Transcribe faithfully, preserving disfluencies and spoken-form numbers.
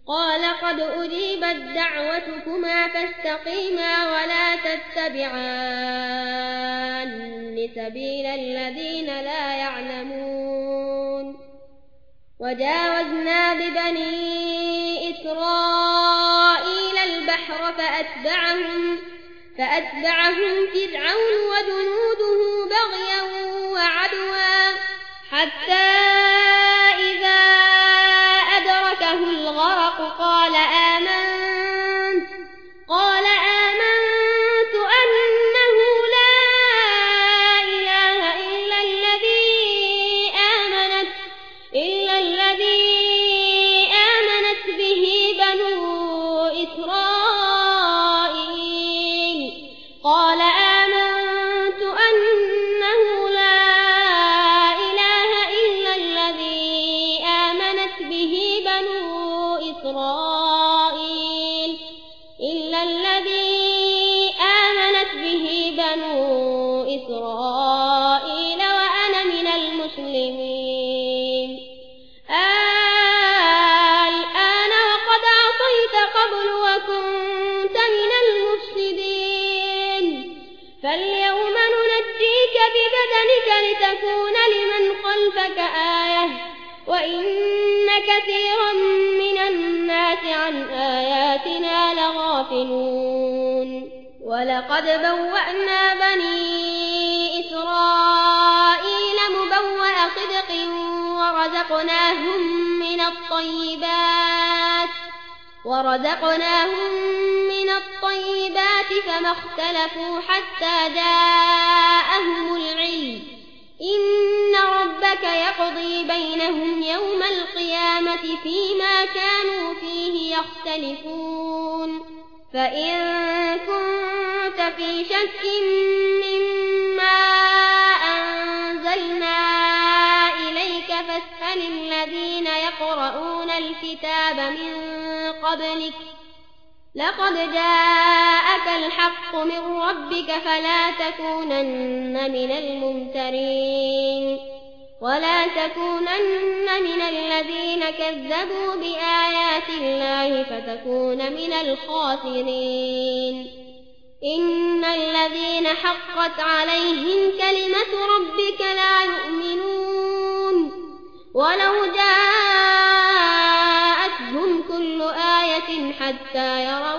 قال قد أجيبت دعوتكما فاستقيما ولا تتبعان سبيل الذين لا يعلمون وجاوزنا ببني إسرائيل البحر فأتبعهم, فأتبعهم فرعون وجنوده بغيا وعدوا حتى إذا أدركه الغرق قال آمنت, قال آمنت أنه لا إله إلا الذي آمنت, إلا الذي آمنت به بنو إسرائيل, قال آمنت أنه لا إله إلا الذي آمنت به بنو إسرائيل, إلا الذي آمنت به بنو إسرائيل وأنا من المسلمين. الآن وقد عصيت قبل وكنت من المفسدين, فاليوم ننجيك ببدنك لتكون لمن خلفك آية, وإن كثيرا من الناس عن آياتنا لغافلون. ولقد بوأنا بني إسرائيل مبوأ صدق ورزقناهم من الطيبات ورزقناهم من الطيبات فما اختلفوا حتى جاءهم العلم. إن ربك يقضي بينهم يوم القيامة فيما كانوا فيه يختلفون. فإن كنت في شك مما أنزلنا إليك فاسأل الذين يقرؤون الكتاب من قبلك, لقد جاءك الحق من ربك فلا تكونن من الممترين, ولا تكونن من الذين كذبوا بآيات الله فتكون من الخاسرين. إن الذين حقت عليهم كلمة ربك لا يؤمنون ولو جاءتهم كل آية حتى يروا